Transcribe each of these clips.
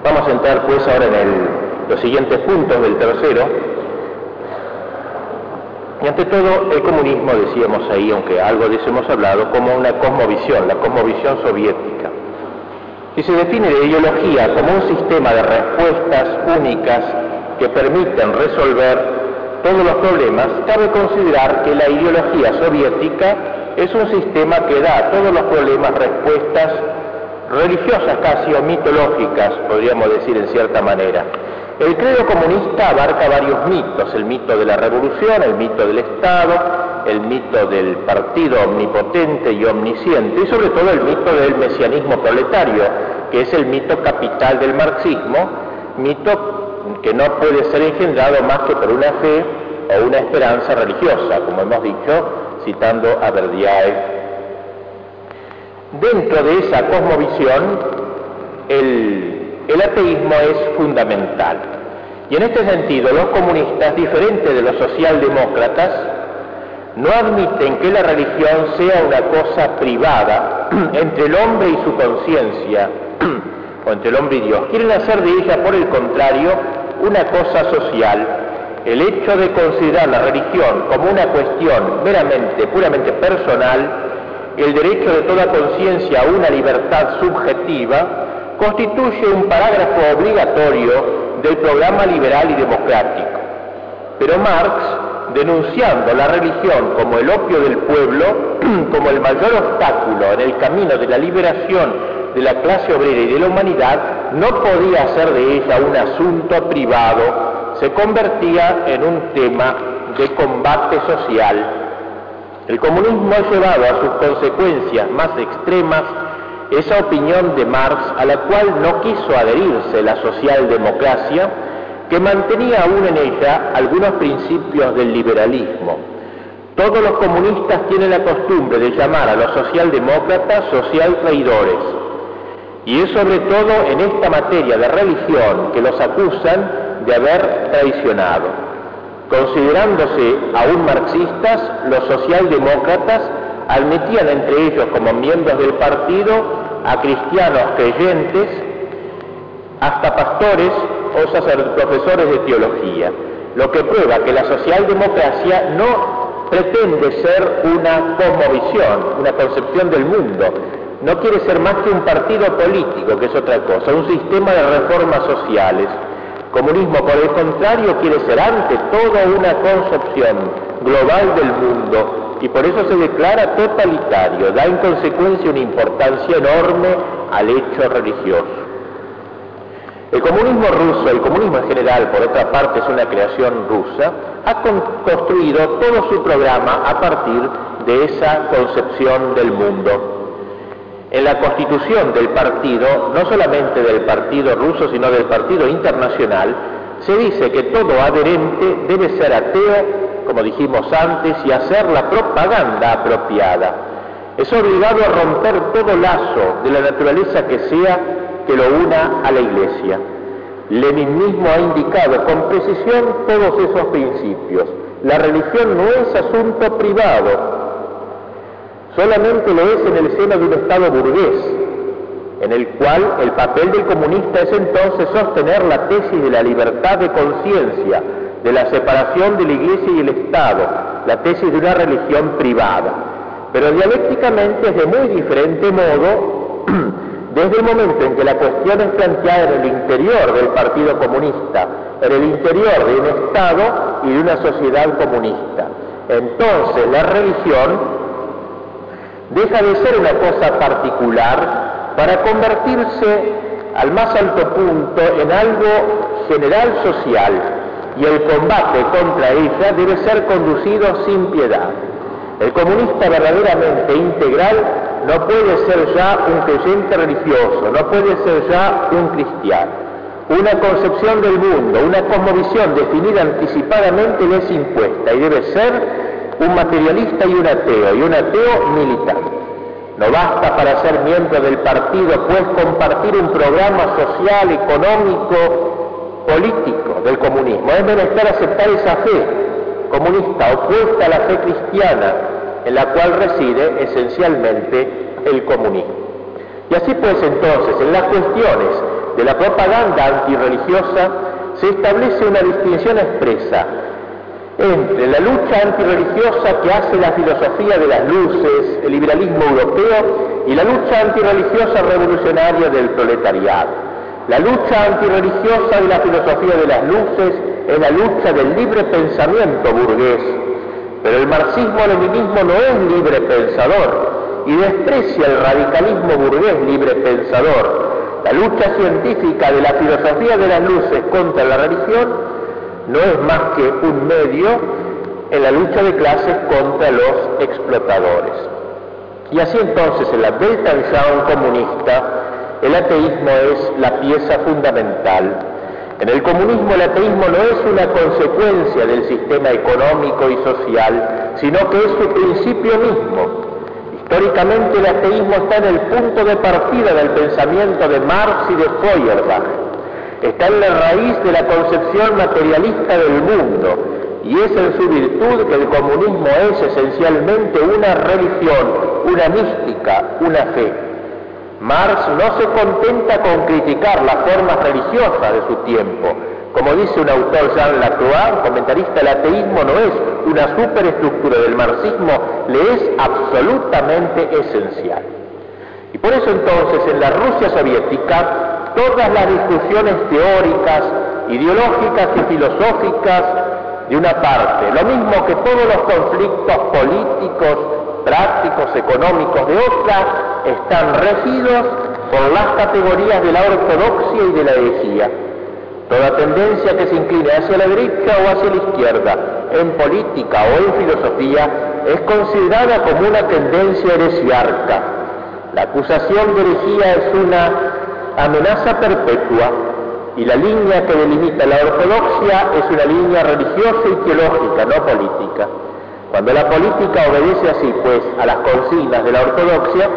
Vamos a entrar pues ahora en los siguientes puntos del tercero. Y ante todo, el comunismo, decíamos ahí, aunque algo de eso hemos hablado, como una cosmovisión, la cosmovisión soviética. Y se define la ideología como un sistema de respuestas únicas que permiten resolver todos los problemas. Cabe considerar que la ideología soviética es un sistema que da a todos los problemas respuestas religiosas casi o mitológicas, podríamos decir en cierta manera. El credo comunista abarca varios mitos: el mito de la revolución, el mito del Estado, el mito del partido omnipotente y omnisciente, y sobre todo el mito del mesianismo proletario, que es el mito capital del marxismo, mito que no puede ser engendrado más que por una fe o una esperanza religiosa, como hemos dicho, citando a Verdiaev. Dentro de esa cosmovisión, el ateísmo es fundamental. Y en este sentido, los comunistas, diferentes de los socialdemócratas, no admiten que la religión sea una cosa privada entre el hombre y su conciencia, o entre el hombre y Dios. Quieren hacer de ella, por el contrario, una cosa social. El hecho de considerar la religión como una cuestión puramente personal, el derecho de toda conciencia a una libertad subjetiva, constituye un parágrafo obligatorio del programa liberal y democrático. Pero Marx, denunciando la religión como el opio del pueblo, como el mayor obstáculo en el camino de la liberación de la clase obrera y de la humanidad, no podía hacer de ella un asunto privado, se convertía en un tema de combate social. El comunismo ha llevado a sus consecuencias más extremas esa opinión de Marx, a la cual no quiso adherirse la socialdemocracia, que mantenía aún en ella algunos principios del liberalismo. Todos los comunistas tienen la costumbre de llamar a los socialdemócratas social traidores, y es sobre todo en esta materia de religión que los acusan de haber traicionado. Considerándose aún marxistas, los socialdemócratas admitían entre ellos como miembros del partido a cristianos creyentes, hasta pastores o profesores de teología, lo que prueba que la socialdemocracia no pretende ser una cosmovisión, una concepción del mundo, no quiere ser más que un partido político, que es otra cosa, un sistema de reformas sociales. Comunismo, por el contrario, quiere ser ante todo una concepción global del mundo, y por eso se declara totalitario, da en consecuencia una importancia enorme al hecho religioso. El comunismo ruso, el comunismo en general, por otra parte, es una creación rusa, ha construido todo su programa a partir de esa concepción del mundo. En la constitución del partido, no solamente del partido ruso, sino del partido internacional, se dice que todo adherente debe ser ateo, como dijimos antes, y hacer la propaganda apropiada. Es obligado a romper todo lazo de la naturaleza que sea que lo una a la Iglesia. Lenin mismo ha indicado con precisión todos esos principios. La religión no es asunto privado, solamente lo es en el seno de un Estado burgués, en el cual el papel del comunista es entonces sostener la tesis de la libertad de conciencia, de la separación de la Iglesia y el Estado, la tesis de una religión privada. Pero dialécticamente es de muy diferente modo desde el momento en que la cuestión es planteada en el interior del Partido Comunista, en el interior de un Estado y de una sociedad comunista. Entonces la religión deja de ser una cosa particular para convertirse al más alto punto en algo general social, y el combate contra ella debe ser conducido sin piedad. El comunista verdaderamente integral no puede ser ya un creyente religioso, no puede ser ya un cristiano. Una concepción del mundo, una cosmovisión definida anticipadamente le es impuesta, y debe ser un materialista y un ateo militante. No basta para ser miembro del partido, pues, compartir un programa social, económico, político del comunismo. Es menester aceptar esa fe comunista opuesta a la fe cristiana, en la cual reside esencialmente el comunismo. Y así pues, entonces, en las cuestiones de la propaganda antirreligiosa, se establece una distinción expresa entre la lucha antirreligiosa que hace la filosofía de las luces, el liberalismo europeo, y la lucha antirreligiosa revolucionaria del proletariado. La lucha antirreligiosa de la filosofía de las luces es la lucha del libre pensamiento burgués, pero el marxismo-leninismo no es libre pensador y desprecia el radicalismo burgués libre pensador. La lucha científica de la filosofía de las luces contra la religión no es más que un medio en la lucha de clases contra los explotadores. Y así entonces en la Weltanschauung comunista el ateísmo es la pieza fundamental. En el comunismo el ateísmo no es una consecuencia del sistema económico y social, sino que es su principio mismo. Históricamente el ateísmo está en el punto de partida del pensamiento de Marx y de Feuerbach. Está en la raíz de la concepción materialista del mundo, y es en su virtud que el comunismo es esencialmente una religión, una mística, una fe. Marx no se contenta con criticar las formas religiosas de su tiempo. Como dice un autor, Jean Lacroix, comentarista, el ateísmo no es una superestructura del marxismo, le es absolutamente esencial. Y por eso entonces en la Rusia soviética todas las discusiones teóricas, ideológicas y filosóficas de una parte, lo mismo que todos los conflictos políticos, prácticos, económicos de otra, están regidos por las categorías de la ortodoxia y de la herejía. Toda tendencia que se incline hacia la derecha o hacia la izquierda, en política o en filosofía, es considerada como una tendencia heresiarca. La acusación de herejía es una amenaza perpetua, y la línea que delimita la ortodoxia es una línea religiosa y teológica, no política. Cuando la política obedece así, pues, a las consignas de la ortodoxia,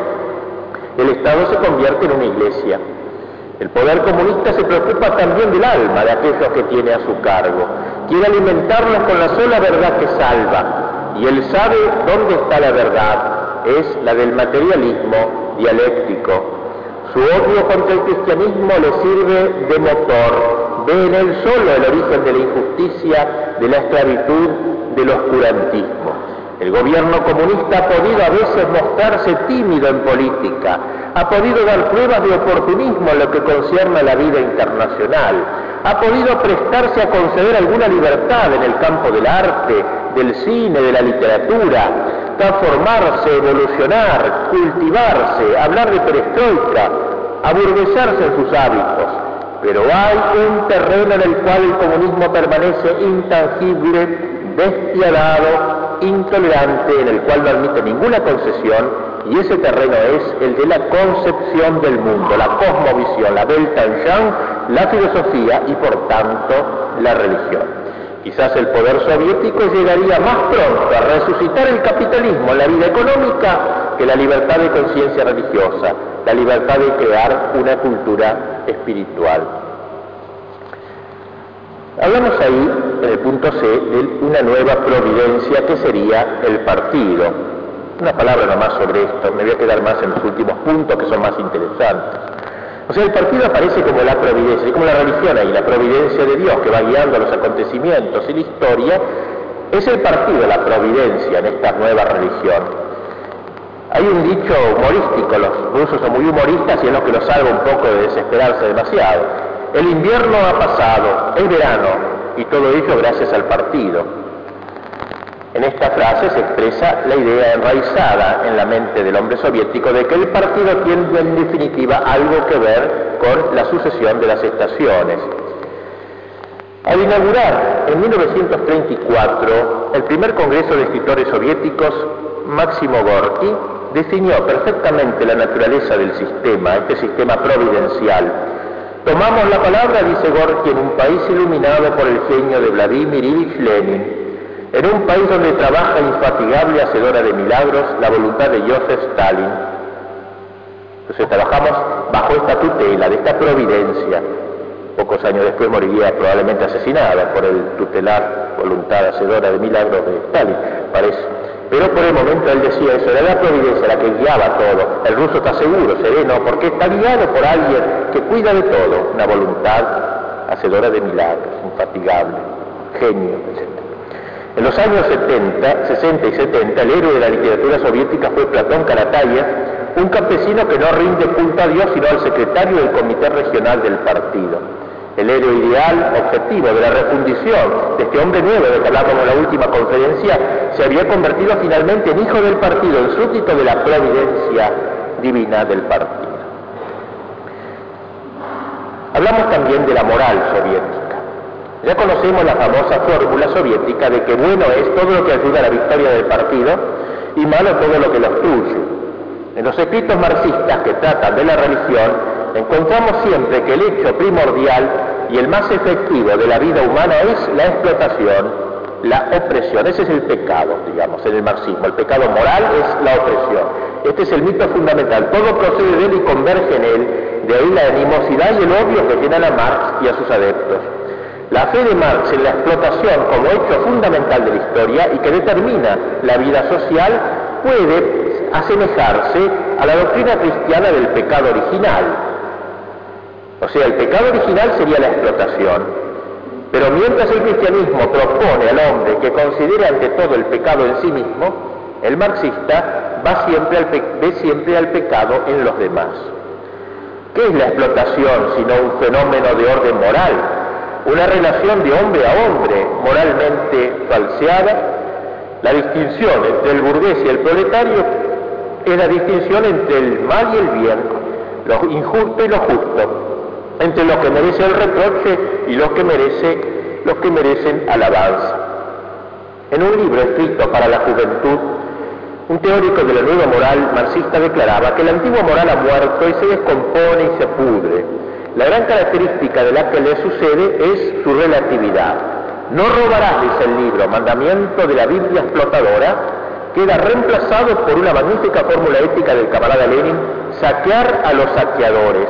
el Estado se convierte en una iglesia. El poder comunista se preocupa también del alma de aquellos que tiene a su cargo. Quiere alimentarlos con la sola verdad que salva, y él sabe dónde está la verdad, es la del materialismo dialéctico. Su odio contra el cristianismo le sirve de motor, ve en él solo el origen de la injusticia, de la esclavitud, del oscurantismo. El gobierno comunista ha podido a veces mostrarse tímido en política, ha podido dar pruebas de oportunismo en lo que concierne a la vida internacional, ha podido prestarse a conceder alguna libertad en el campo del arte, del cine, de la literatura, transformarse, evolucionar, cultivarse, hablar de perestroika, aburguesarse en sus hábitos. Pero hay un terreno en el cual el comunismo permanece intangible, despiadado, intolerante, en el cual no admite ninguna concesión, y ese terreno es el de la concepción del mundo, la cosmovisión, la Weltanschauung, la filosofía y por tanto la religión. Quizás el poder soviético llegaría más pronto a resucitar el capitalismo en la vida económica que la libertad de conciencia religiosa, la libertad de crear una cultura espiritual. Hablamos ahí, en el punto C, de una nueva providencia que sería el partido. Una palabra nomás sobre esto, me voy a quedar más en los últimos puntos que son más interesantes. O sea, el partido aparece como la providencia, y como la religión ahí, la providencia de Dios que va guiando los acontecimientos y la historia, es el partido, la providencia en esta nueva religión. Hay un dicho humorístico, los rusos son muy humoristas y es lo que los salva un poco de desesperarse demasiado. El invierno ha pasado, el verano, y todo ello gracias al partido. En esta frase se expresa la idea enraizada en la mente del hombre soviético de que el partido tiene en definitiva algo que ver con la sucesión de las estaciones. Al inaugurar en 1934 el primer Congreso de Escritores Soviéticos, Máximo Gorki definió perfectamente la naturaleza del sistema, este sistema providencial. Tomamos la palabra, dice Gorki, en un país iluminado por el genio de Vladimir Ilich Lenin, en un país donde trabaja infatigable, hacedora de milagros, la voluntad de Joseph Stalin. Entonces trabajamos bajo esta tutela, de esta providencia. Pocos años después moriría probablemente asesinada por el tutelar voluntad hacedora de milagros de Stalin, parece. Pero por el momento él decía eso, era la providencia la que guiaba todo. El ruso está seguro, sereno, porque está guiado por alguien que cuida de todo, una voluntad hacedora de milagros, infatigable, genio, etc. En los años 60 y 70, el héroe de la literatura soviética fue Platón Karataya, un campesino que no rinde culto a Dios sino al secretario del Comité Regional del partido. El héroe ideal, objetivo de la refundición de este hombre nuevo de que hablábamos en la última conferencia, se había convertido finalmente en hijo del partido, en súbdito de la providencia divina del partido. Hablamos también de la moral soviética. Ya conocemos la famosa fórmula soviética de que bueno es todo lo que ayuda a la victoria del partido y malo todo lo que lo obstruye. En los escritos marxistas que tratan de la religión, encontramos siempre que el hecho primordial y el más efectivo de la vida humana es la explotación, la opresión. Ese es el pecado, digamos, en el marxismo. El pecado moral es la opresión. Este es el mito fundamental. Todo procede de él y converge en él. De ahí la animosidad y el odio que tienen a Marx y a sus adeptos. La fe de Marx en la explotación como hecho fundamental de la historia y que determina la vida social puede asemejarse a la doctrina cristiana del pecado original. O sea, el pecado original sería la explotación. Pero mientras el cristianismo propone al hombre que considere ante todo el pecado en sí mismo, el marxista ve siempre al pecado en los demás. ¿Qué es la explotación sino un fenómeno de orden moral? Una relación de hombre a hombre moralmente falseada. La distinción entre el burgués y el proletario es la distinción entre el mal y el bien, lo injusto y lo justo, entre los que merecen el reproche y los que merecen alabanza. En un libro escrito para la juventud, un teórico de la nueva moral marxista declaraba que la antigua moral ha muerto y se descompone y se pudre. La gran característica de la que le sucede es su relatividad. No robarás, dice el libro, mandamiento de la Biblia explotadora, queda reemplazado por una magnífica fórmula ética del camarada Lenin: saquear a los saqueadores.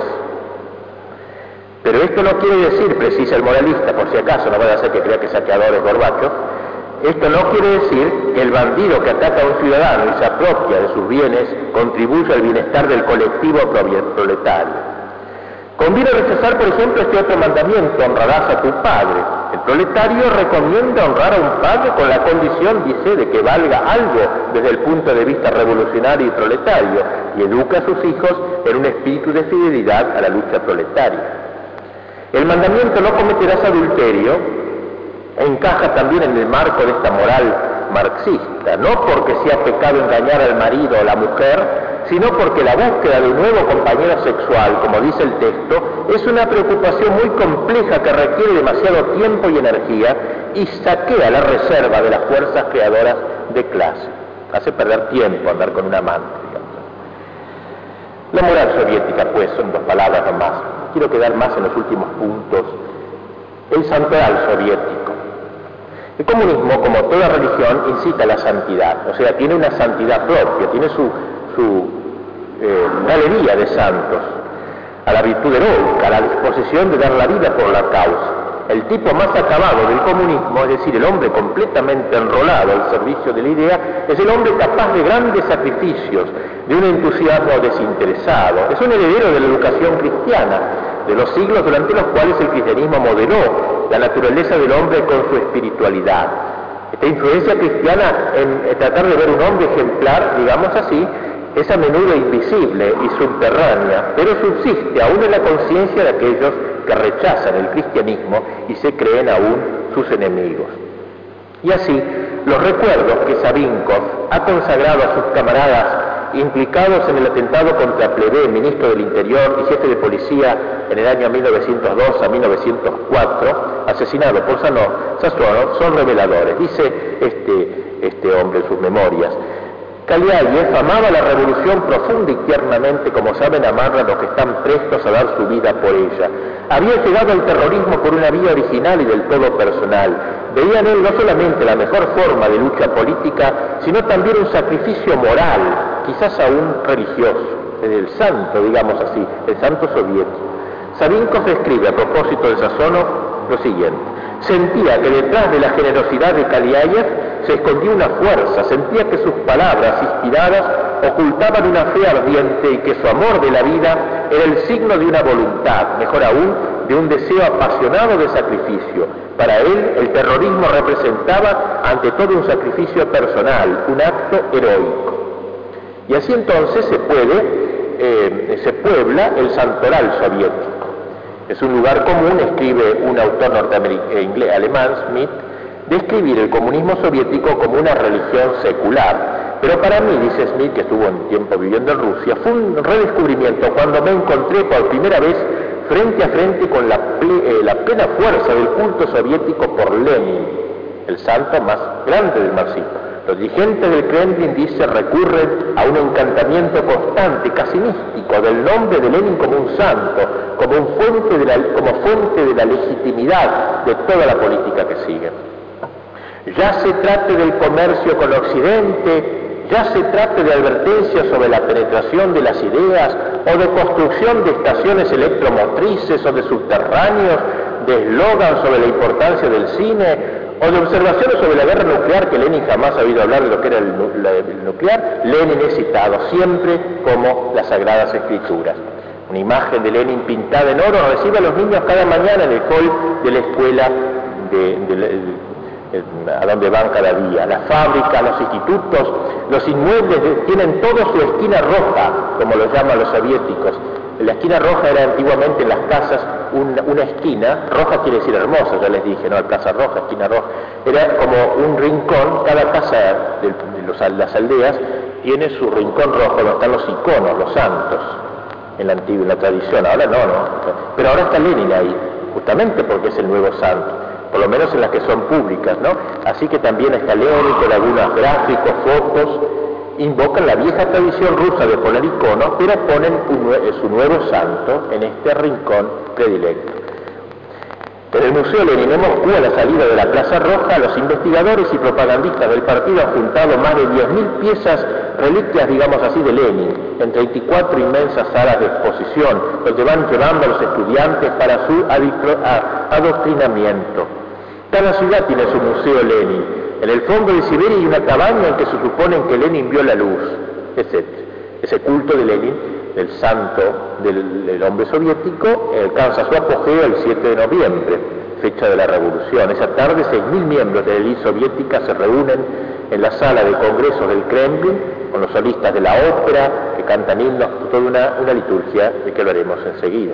Pero esto no quiere decir, precisa el moralista, por si acaso, no vaya a ser que crea que saqueador es Gorbachov, esto no quiere decir que el bandido que ataca a un ciudadano y se apropia de sus bienes contribuye al bienestar del colectivo proletario. Conviene rechazar, por ejemplo, este otro mandamiento: honrarás a tu padre. El proletario recomienda honrar a un padre con la condición, dice, de que valga algo desde el punto de vista revolucionario y proletario, y educa a sus hijos en un espíritu de fidelidad a la lucha proletaria. El mandamiento no cometerás adulterio encaja también en el marco de esta moral marxista, no porque sea pecado engañar al marido o la mujer, sino porque la búsqueda de un nuevo compañero sexual, como dice el texto, es una preocupación muy compleja que requiere demasiado tiempo y energía y saquea la reserva de las fuerzas creadoras de clase. Hace perder tiempo andar con un amante, digamos. La moral soviética, pues, son dos palabras nomás. Quiero quedar más en los últimos puntos. El santoral soviético. El comunismo, como toda religión, incita a la santidad, o sea, tiene una santidad propia, tiene su galería de santos, a la virtud heroica, a la disposición de dar la vida por la causa. El tipo más acabado del comunismo, es decir, el hombre completamente enrolado al servicio de la idea, es el hombre capaz de grandes sacrificios, de un entusiasmo desinteresado. Es un heredero de la educación cristiana, de los siglos durante los cuales el cristianismo modeló la naturaleza del hombre con su espiritualidad. Esta influencia cristiana en tratar de ver un hombre ejemplar, digamos así, es a menudo invisible y subterránea, pero subsiste aún en la conciencia de aquellos que rechazan el cristianismo y se creen aún sus enemigos. Y así, los recuerdos que Savinkov ha consagrado a sus camaradas implicados en el atentado contra Plevé, ministro del Interior y jefe de policía en el año 1902 a 1904, asesinado por Sazonov, son reveladores. Dice este hombre en sus memorias: Kaliayev amaba la revolución profunda y tiernamente, como saben amarla los que están prestos a dar su vida por ella. Había llegado al terrorismo por una vía original y del todo personal. Veía en él no solamente la mejor forma de lucha política, sino también un sacrificio moral, quizás aún religioso, el santo, digamos así, el santo soviético. Savinkov escribe a propósito de Sazonov lo siguiente: Sentía que detrás de la generosidad de Kaliayev se escondía una fuerza, sentía que sus palabras inspiradas ocultaban una fe ardiente y que su amor de la vida era el signo de una voluntad, mejor aún, de un deseo apasionado de sacrificio. Para él, el terrorismo representaba ante todo un sacrificio personal, un acto heroico. Y así entonces se puebla el santoral soviético. Es un lugar común, escribe un autor alemán, Smith, describir el comunismo soviético como una religión secular. Pero para mí, dice Smith, que estuvo un tiempo viviendo en Rusia, fue un redescubrimiento cuando me encontré por primera vez frente a frente con la plena fuerza del culto soviético por Lenin, el santo más grande del marxismo. Los dirigentes del Kremlin, dice, recurren a un encantamiento constante, casi místico, del nombre de Lenin como un santo, como fuente de la legitimidad de toda la política que sigue. Ya se trate del comercio con Occidente, ya se trate de advertencias sobre la penetración de las ideas, o de construcción de estaciones electromotrices o de subterráneos, de eslogan sobre la importancia del cine, o de observaciones sobre la guerra nuclear, que Lenin jamás ha oído hablar de lo que era el nuclear. Lenin es citado siempre como las Sagradas Escrituras. Una imagen de Lenin pintada en oro recibe a los niños cada mañana en el hall de la escuela a donde van cada día. Las fábricas, los institutos, los inmuebles tienen toda su esquina roja, como lo llaman los soviéticos. La esquina roja era antiguamente en las casas una esquina, roja quiere decir hermosa, ya les dije, ¿no? Casa roja, esquina roja. Era como un rincón, cada casa de las aldeas tiene su rincón rojo, donde están los iconos, los santos, en la tradición. Ahora no. Pero ahora está Lenin ahí, justamente porque es el nuevo santo, por lo menos en las que son públicas, ¿no? Así que también está Lenin con algunos gráficos, fotos, invocan la vieja tradición rusa de poner iconos, pero ponen su nuevo santo en este rincón predilecto. En el Museo Lenin en Moscú, a la salida de la Plaza Roja, los investigadores y propagandistas del partido han juntado más de 10.000 piezas, reliquias, digamos así, de Lenin, en 34 inmensas salas de exposición, donde van llevando a los estudiantes para su adoctrinamiento. Cada ciudad tiene su Museo Lenin. En el fondo de Siberia hay una cabaña en que se suponen que Lenin vio la luz, etc. Ese culto de Lenin, del santo del hombre soviético, alcanza su apogeo el 7 de noviembre, fecha de la revolución. Esa tarde 6.000 miembros de la élite soviética se reúnen en la sala de congresos del Kremlin, con los solistas de la ópera, que cantan himnos, toda una liturgia de que hablaremos enseguida.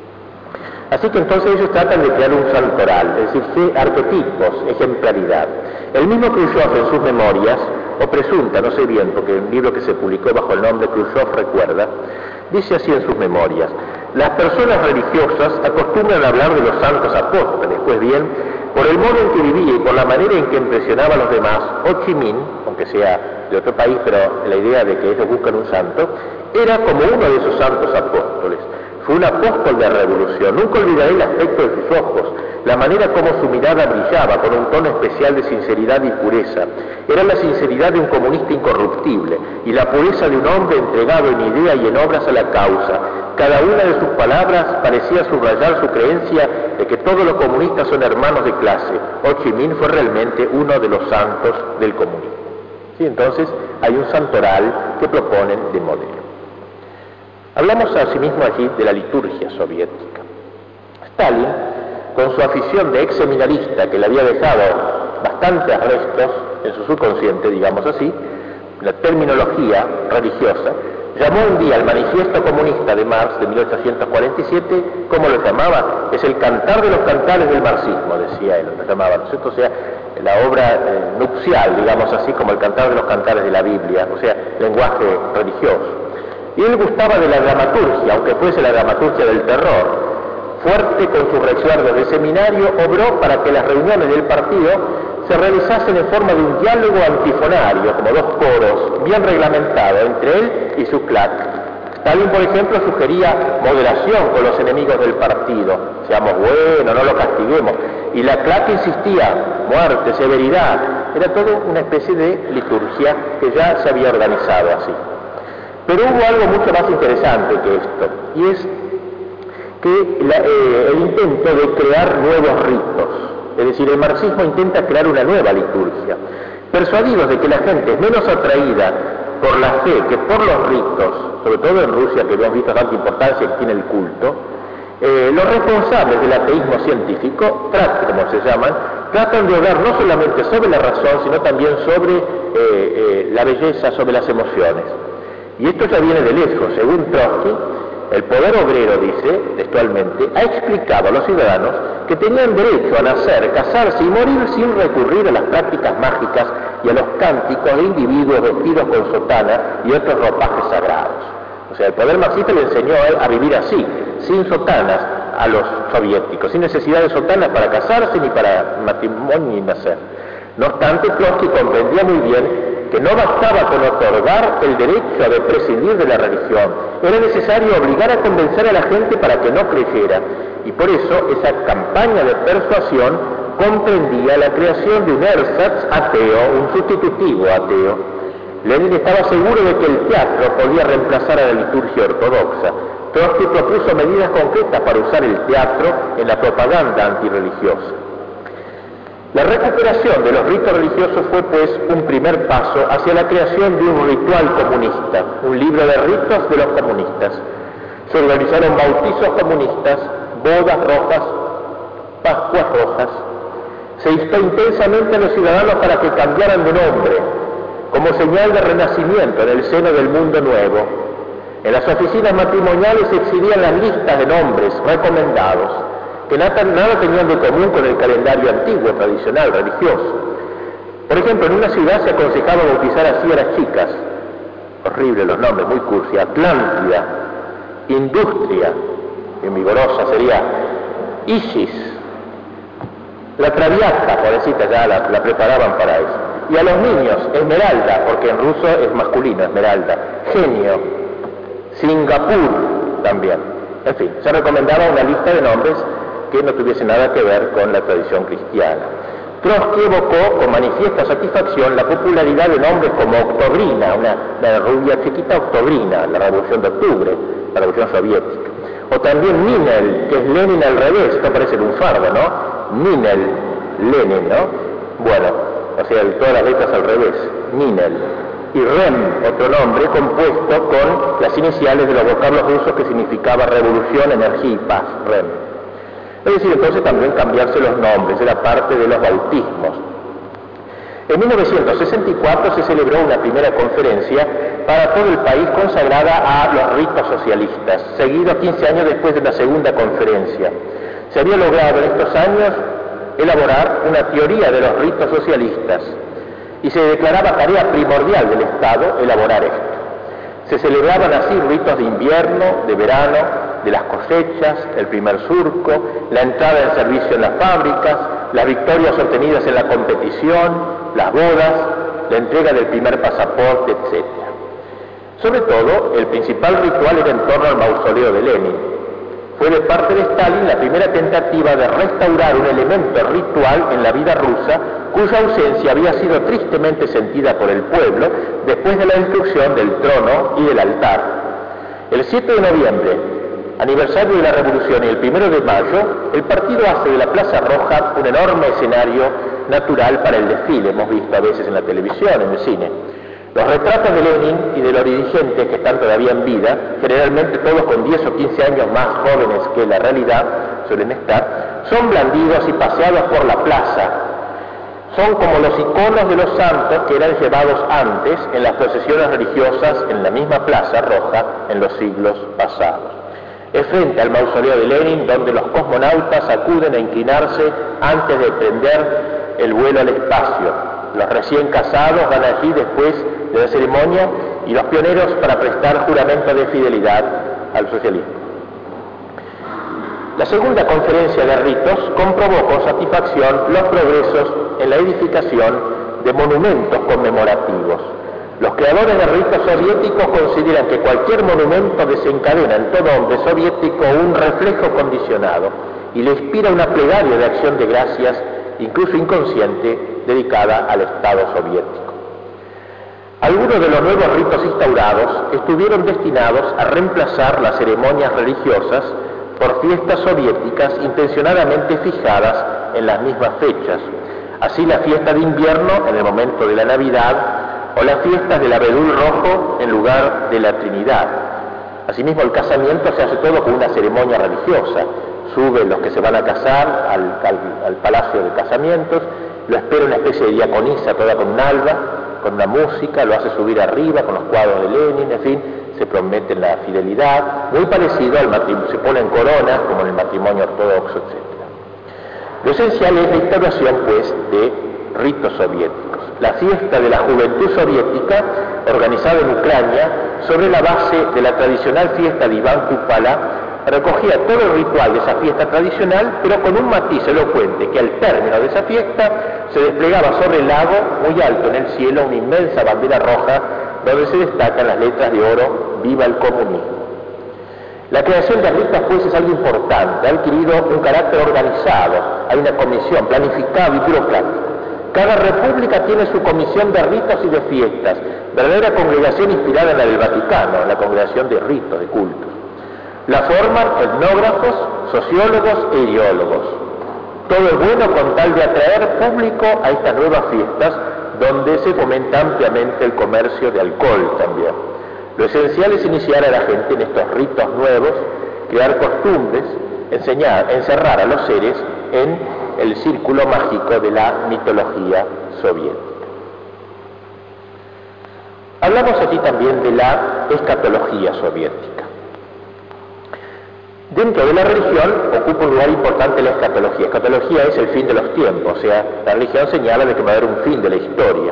Así que entonces ellos tratan de crear un santoral, es decir, arquetipos, ejemplaridad. El mismo Khrushchev en sus memorias, o presunta, no sé bien, porque un libro que se publicó bajo el nombre Khrushchev recuerda, dice así en sus memorias: las personas religiosas acostumbran a hablar de los santos apóstoles, pues bien, por el modo en que vivía y por la manera en que impresionaba a los demás, Ho Chi Minh, aunque sea de otro país, pero la idea de que ellos buscan un santo, era como uno de esos santos apóstoles. Fue un apóstol de revolución. Nunca olvidaré el aspecto de sus ojos, la manera como su mirada brillaba con un tono especial de sinceridad y pureza. Era la sinceridad de un comunista incorruptible y la pureza de un hombre entregado en idea y en obras a la causa. Cada una de sus palabras parecía subrayar su creencia de que todos los comunistas son hermanos de clase. Ho Chi Minh fue realmente uno de los santos del comunismo. ¿Sí? Entonces hay un santoral que proponen de modelo. Hablamos asimismo allí de la liturgia soviética. Stalin, con su afición de ex seminarista que le había dejado bastantes restos en su subconsciente, digamos así, la terminología religiosa, llamó un día al manifiesto comunista de Marx de 1847, ¿cómo lo llamaba? Es el cantar de los cantares del marxismo, decía él, lo llamaba, ¿no es cierto? O sea, la obra nupcial, digamos así, como el cantar de los cantares de la Biblia, o sea, lenguaje religioso. Y él gustaba de la dramaturgia, aunque fuese la dramaturgia del terror. Fuerte con sus recuerdos de seminario, obró para que las reuniones del partido se realizasen en forma de un diálogo antifonario, como dos coros, bien reglamentados entre él y su claque. Stalin, por ejemplo, sugería moderación con los enemigos del partido. Seamos buenos, no lo castiguemos. Y la claque insistía, muerte, severidad. Era todo una especie de liturgia que ya se había organizado así. Pero hubo algo mucho más interesante que esto, y es que el intento de crear nuevos ritos. Es decir, el marxismo intenta crear una nueva liturgia, persuadidos de que la gente es menos atraída por la fe que por los ritos, sobre todo en Rusia, que hemos visto tanta importancia que tiene el culto. Los responsables del ateísmo científico, como se llaman, tratan de obrar no solamente sobre la razón, sino también sobre la belleza, sobre las emociones. Y esto ya viene de lejos. Según Trotsky, el poder obrero, dice textualmente, ha explicado a los ciudadanos que tenían derecho a nacer, casarse y morir sin recurrir a las prácticas mágicas y a los cánticos de individuos vestidos con sotana y otros ropajes sagrados. O sea, el poder marxista le enseñó a vivir así, sin sotanas a los soviéticos, sin necesidad de sotanas para casarse ni para matrimonio ni nacer. No obstante, Trotsky comprendía muy bien que no bastaba con otorgar el derecho de prescindir de la religión, era necesario obligar a convencer a la gente para que no creyera, y por eso esa campaña de persuasión comprendía la creación de un ersatz ateo, un sustitutivo ateo. Lenin estaba seguro de que el teatro podía reemplazar a la liturgia ortodoxa. Trotsky propuso medidas concretas para usar el teatro en la propaganda antirreligiosa. La recuperación de los ritos religiosos fue, pues, un primer paso hacia la creación de un ritual comunista, un libro de ritos de los comunistas. Se organizaron bautizos comunistas, bodas rojas, pascuas rojas. Se instó intensamente a los ciudadanos para que cambiaran de nombre, como señal de renacimiento en el seno del mundo nuevo. En las oficinas matrimoniales se exhibían las listas de nombres recomendados, que nada tenían de común con el calendario antiguo, tradicional, religioso. Por ejemplo, en una ciudad se aconsejaba bautizar así a las chicas, horribles los nombres, muy cursi: Atlántida, Industria, en vigorosa sería Isis, la Traviata, pobrecita, ya la preparaban para eso. Y a los niños, Esmeralda, porque en ruso es masculino, Esmeralda, Genio, Singapur también. En fin, se recomendaba una lista de nombres que no tuviese nada que ver con la tradición cristiana. Trotsky evocó con manifiesta satisfacción la popularidad de nombres como Octobrina, una rubia chiquita Octobrina, la Revolución de Octubre, la Revolución Soviética. O también Ninel, que es Lenin al revés, esto parece un fardo, ¿no? Ninel, Lenin, ¿no? Bueno, o sea, todas las letras al revés, Ninel. Y Rem, otro nombre compuesto con las iniciales de los vocablos rusos que significaba revolución, energía y paz, Rem. Es decir, entonces también cambiarse los nombres, era parte de los bautismos. En 1964 se celebró una primera conferencia para todo el país consagrada a los ritos socialistas, seguido 15 años después de la segunda conferencia. Se había logrado en estos años elaborar una teoría de los ritos socialistas y se declaraba tarea primordial del Estado elaborar esto. Se celebraban así ritos de invierno, de verano, de las cosechas, el primer surco, la entrada en servicio en las fábricas, las victorias obtenidas en la competición, las bodas, la entrega del primer pasaporte, etc. Sobre todo, el principal ritual era en torno al mausoleo de Lenin. Fue de parte de Stalin la primera tentativa de restaurar un elemento ritual en la vida rusa cuya ausencia había sido tristemente sentida por el pueblo después de la destrucción del trono y del altar. El 7 de noviembre, aniversario de la Revolución, y el 1 de mayo, el partido hace de la Plaza Roja un enorme escenario natural para el desfile. Hemos visto a veces en la televisión, en el cine. Los retratos de Lenin y de los dirigentes que están todavía en vida, generalmente todos con 10 o 15 años más jóvenes que la realidad suelen estar, son blandidos y paseados por la plaza. Son como los iconos de los santos que eran llevados antes en las procesiones religiosas en la misma Plaza Roja en los siglos pasados. Es frente al mausoleo de Lenin donde los cosmonautas acuden a inclinarse antes de emprender el vuelo al espacio. Los recién casados van allí después de la ceremonia y los pioneros para prestar juramento de fidelidad al socialismo. La segunda conferencia de ritos comprobó con satisfacción los progresos en la edificación de monumentos conmemorativos. Los creadores de ritos soviéticos consideran que cualquier monumento desencadena en todo hombre soviético un reflejo condicionado y le inspira una plegaria de acción de gracias, incluso inconsciente, dedicada al Estado soviético. Algunos de los nuevos ritos instaurados estuvieron destinados a reemplazar las ceremonias religiosas por fiestas soviéticas intencionadamente fijadas en las mismas fechas. Así la fiesta de invierno en el momento de la Navidad, o las fiestas del abedul rojo en lugar de la Trinidad. Asimismo, el casamiento se hace todo con una ceremonia religiosa. Suben los que se van a casar al palacio de casamientos, lo espera una especie de diaconisa toda con un alba, con una música, lo hace subir arriba con los cuadros de Lenin, en fin, se prometen la fidelidad, muy parecido al matrimonio, se ponen coronas como en el matrimonio ortodoxo, etc. Lo esencial es la instauración, pues, de ritos soviéticos. La fiesta de la juventud soviética, organizada en Ucrania, sobre la base de la tradicional fiesta de Iván Kupala, recogía todo el ritual de esa fiesta tradicional, pero con un matiz elocuente, que al término de esa fiesta se desplegaba sobre el lago, muy alto en el cielo, una inmensa bandera roja, donde se destacan las letras de oro, ¡Viva el comunismo! La creación de ritos, pues, es algo importante, ha adquirido un carácter organizado, hay una comisión planificada y burocrática. Cada república tiene su comisión de ritos y de fiestas, verdadera congregación inspirada en la del Vaticano, la congregación de ritos, de cultos. La forman etnógrafos, sociólogos e ideólogos. Todo es bueno con tal de atraer público a estas nuevas fiestas, donde se fomenta ampliamente el comercio de alcohol también. Lo esencial es iniciar a la gente en estos ritos nuevos, crear costumbres, encerrar a los seres en el círculo mágico de la mitología soviética. Hablamos aquí también de la escatología soviética. Dentro de la religión ocupa un lugar importante la escatología. Escatología es el fin de los tiempos, o sea, la religión señala de que va a haber un fin de la historia.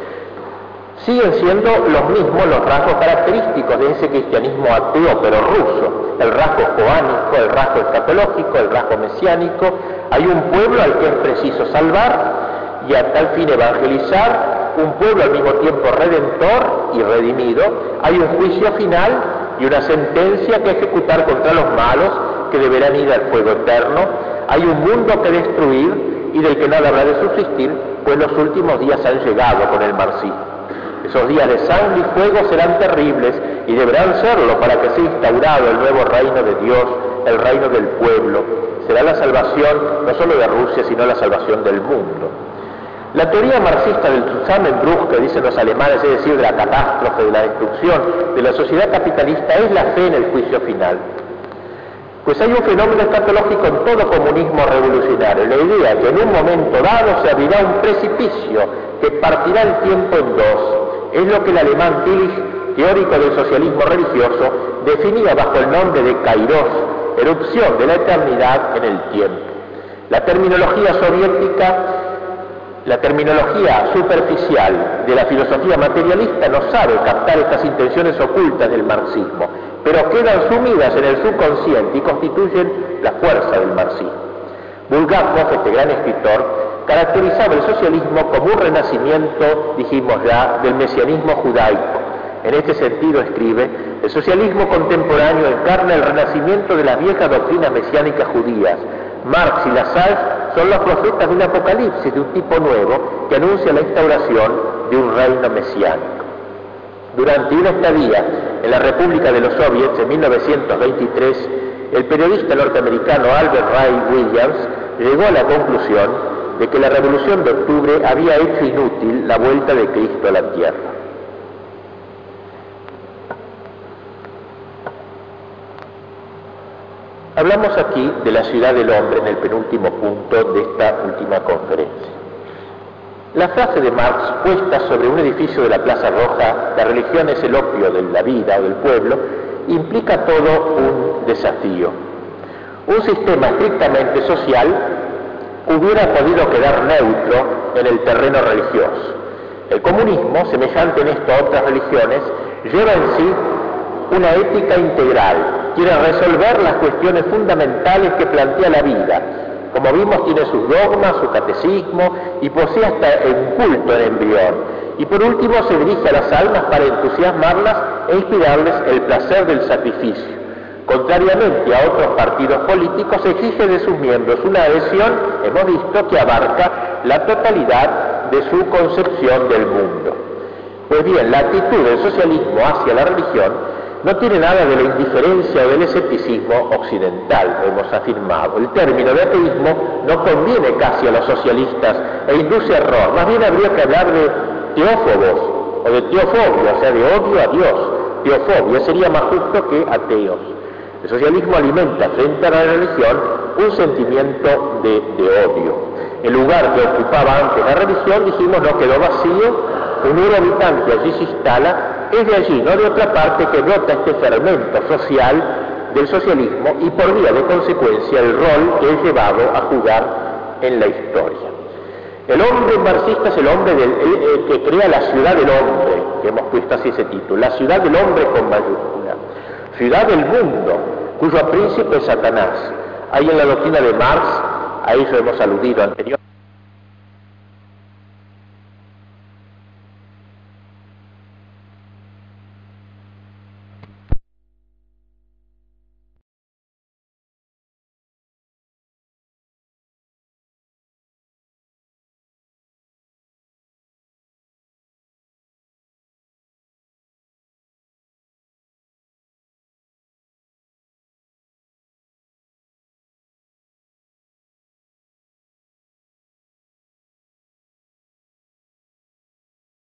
Siguen siendo los mismos los rasgos característicos de ese cristianismo ateo pero ruso, el rasgo joánico, el rasgo escatológico, el rasgo mesiánico. Hay un pueblo al que es preciso salvar y a tal fin evangelizar, un pueblo al mismo tiempo redentor y redimido. Hay un juicio final y una sentencia que ejecutar contra los malos que deberán ir al fuego eterno. Hay un mundo que destruir y del que nada habrá de subsistir, pues los últimos días han llegado con el marxismo. Esos días de sangre y fuego serán terribles y deberán serlo para que sea instaurado el nuevo reino de Dios, el reino del pueblo. Será la salvación no solo de Rusia, sino la salvación del mundo. La teoría marxista del Zusammenbruch, que dicen los alemanes, es decir, de la catástrofe, de la destrucción de la sociedad capitalista, es la fe en el juicio final. Pues hay un fenómeno escatológico en todo comunismo revolucionario, la idea que en un momento dado se abrirá un precipicio que partirá el tiempo en dos. Es lo que el alemán Tillich, teórico del socialismo religioso, definía bajo el nombre de Kairos, erupción de la eternidad en el tiempo. La terminología soviética, la terminología superficial de la filosofía materialista no sabe captar estas intenciones ocultas del marxismo, pero quedan sumidas en el subconsciente y constituyen la fuerza del marxismo. Bulgakov, este gran escritor, caracterizaba el socialismo como un renacimiento, dijimos ya, del mesianismo judaico. En este sentido escribe: el socialismo contemporáneo encarna el renacimiento de las viejas doctrinas mesiánicas judías. Marx y Lassalle son los profetas de un apocalipsis de un tipo nuevo que anuncia la instauración de un reino mesiánico. Durante una estadía en la República de los Soviets en 1923, el periodista norteamericano Albert Ray Williams llegó a la conclusión de que la Revolución de Octubre había hecho inútil la vuelta de Cristo a la tierra. Hablamos aquí de la ciudad del hombre en el penúltimo punto de esta última conferencia. La frase de Marx, puesta sobre un edificio de la Plaza Roja, la religión es el opio de la vida o del pueblo, implica todo un desafío. Un sistema estrictamente social hubiera podido quedar neutro en el terreno religioso. El comunismo, semejante en esto a otras religiones, lleva en sí una ética integral, quiere resolver las cuestiones fundamentales que plantea la vida. Como vimos, tiene sus dogmas, su catecismo y posee hasta un culto en embrión. Y por último se dirige a las almas para entusiasmarlas e inspirarles el placer del sacrificio. Contrariamente a otros partidos políticos, exige de sus miembros una adhesión, hemos visto, que abarca la totalidad de su concepción del mundo. Pues bien, la actitud del socialismo hacia la religión no tiene nada de la indiferencia o del escepticismo occidental, hemos afirmado. El término de ateísmo no conviene casi a los socialistas e induce error. Más bien habría que hablar de teófobos o de teofobia, o sea, de odio a Dios. Teofobia sería más justo que ateos. El socialismo alimenta frente a la religión un sentimiento de odio. El lugar que ocupaba antes la religión, dijimos, no quedó vacío. Un nuevo habitante allí se instala, es de allí, no de otra parte, que brota este fermento social del socialismo y por vía de consecuencia el rol que es llevado a jugar en la historia. El hombre marxista es el hombre que crea la ciudad del hombre, que hemos puesto así ese título, la ciudad del hombre con mayúscula, ciudad del mundo, cuyo príncipe es Satanás. Hay en la doctrina de Marx, a eso hemos aludido anteriormente,